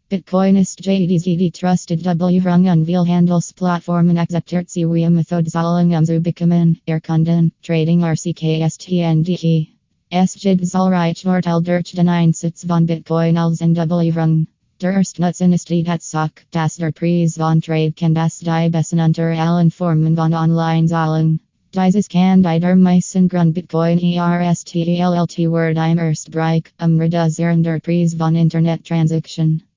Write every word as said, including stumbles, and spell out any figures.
Bitcoin ist J D Z die trusted W Rungun viel Handelsplattformen akzeptiert sie wie Methodzahlung um zu bekommen, erkunden, trading R C K S T N D E. Es gibt zahlreiche Vorteile durch den Einsatz von Bitcoin als N W Rung. Der erste Nutzen ist die Tatsache, dass der Preis von Trade kann das die besten unter allen Formen von Online-Zahlung. Dieses kann bei der meisten Grund Bitcoin erstellen Word im Erstbereich, um reduzieren der Preis von Internet-Transaction.